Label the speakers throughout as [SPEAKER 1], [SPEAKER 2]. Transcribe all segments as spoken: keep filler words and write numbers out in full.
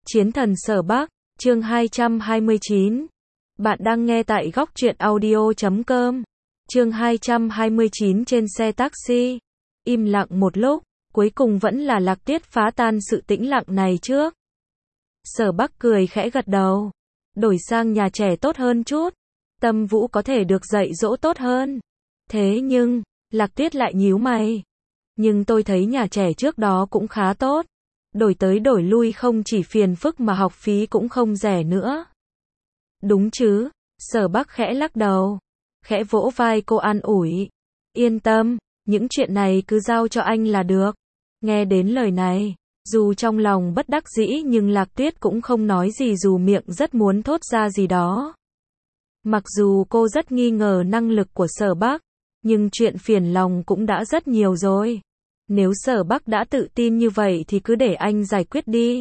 [SPEAKER 1] Chiến thần Sở Bắc, chương hai trăm hai mươi chín. Bạn đang nghe tại góc truyện audio chấm com. Chương hai trăm hai mươi chín trên xe taxi. Im lặng một lúc, cuối cùng vẫn là Lạc Tiết phá tan sự tĩnh lặng này trước. Sở Bắc cười khẽ gật đầu. Đổi sang nhà trẻ tốt hơn chút. Tâm Vũ có thể được dạy dỗ tốt hơn. Thế nhưng, Lạc Tiết lại nhíu mày. Nhưng tôi thấy nhà trẻ trước đó cũng khá tốt. Đổi tới đổi lui không chỉ phiền phức mà học phí cũng không rẻ nữa. Đúng chứ, Sở Bắc khẽ lắc đầu. Khẽ vỗ vai cô an ủi. Yên tâm, những chuyện này cứ giao cho anh là được. Nghe đến lời này, dù trong lòng bất đắc dĩ nhưng Lạc Tuyết cũng không nói gì dù miệng rất muốn thốt ra gì đó. Mặc dù cô rất nghi ngờ năng lực của Sở Bắc, nhưng chuyện phiền lòng cũng đã rất nhiều rồi. Nếu Sở Bắc đã tự tin như vậy thì cứ để anh giải quyết đi.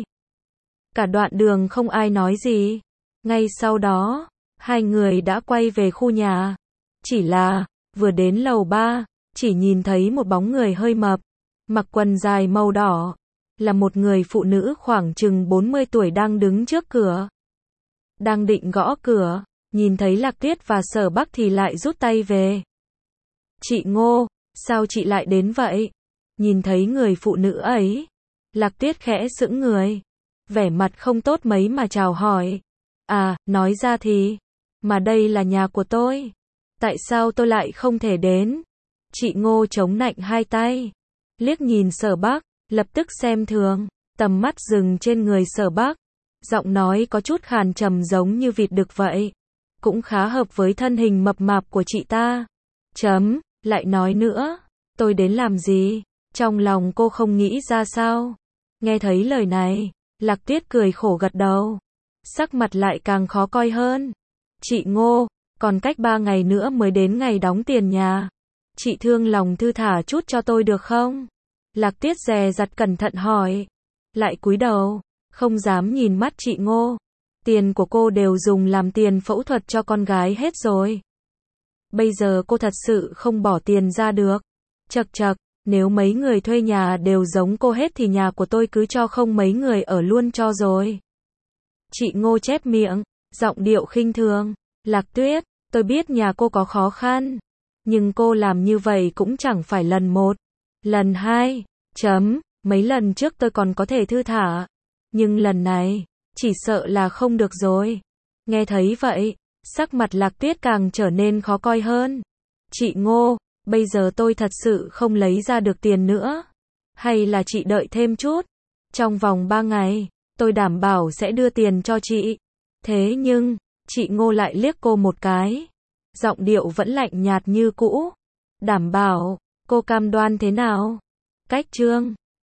[SPEAKER 1] Cả đoạn đường không ai nói gì. Ngay sau đó, hai người đã quay về khu nhà. Chỉ là, vừa đến lầu ba, chỉ nhìn thấy một bóng người hơi mập, mặc quần dài màu đỏ. Là một người phụ nữ khoảng chừng bốn mươi tuổi đang đứng trước cửa. Đang định gõ cửa, nhìn thấy Lạc Tuyết và Sở Bắc thì lại rút tay về. Chị Ngô, sao chị lại đến vậy? Nhìn thấy người phụ nữ ấy, Lạc Tuyết khẽ sững người, vẻ mặt không tốt mấy mà chào hỏi. À, nói ra thì, mà đây là nhà của tôi. Tại sao tôi lại không thể đến? Chị Ngô chống nạnh hai tay, liếc nhìn Sở Bắc, lập tức xem thường, tầm mắt dừng trên người Sở Bắc. Giọng nói có chút khàn trầm giống như vịt đực vậy. Cũng khá hợp với thân hình mập mạp của chị ta. Chấm, lại nói nữa, tôi đến làm gì? Trong lòng cô không nghĩ ra sao? Nghe thấy lời này, Lạc Tuyết cười khổ gật đầu. Sắc mặt lại càng khó coi hơn. Chị Ngô, còn cách ba ngày nữa mới đến ngày đóng tiền nhà. Chị thương lòng thư thả chút cho tôi được không? Lạc Tuyết dè dặt cẩn thận hỏi. Lại cúi đầu, không dám nhìn mắt chị Ngô. Tiền của cô đều dùng làm tiền phẫu thuật cho con gái hết rồi. Bây giờ cô thật sự không bỏ tiền ra được. Chậc chậc. Nếu mấy người thuê nhà đều giống cô hết thì nhà của tôi cứ cho không mấy người ở luôn cho rồi. Chị Ngô chép miệng, giọng điệu khinh thường. Lạc Tuyết, tôi biết nhà cô có khó khăn. Nhưng cô làm như vậy cũng chẳng phải lần một. Lần hai, chấm, mấy lần trước tôi còn có thể thư thả. Nhưng lần này, chỉ sợ là không được rồi. Nghe thấy vậy, sắc mặt Lạc Tuyết càng trở nên khó coi hơn. Chị Ngô, bây giờ tôi thật sự không lấy ra được tiền nữa. Hay là chị đợi thêm chút. Trong vòng ba ngày, tôi đảm bảo sẽ đưa tiền cho chị. Thế nhưng, chị Ngô lại liếc cô một cái. Giọng điệu vẫn lạnh nhạt như cũ. Đảm bảo, cô cam đoan thế nào? Cách chương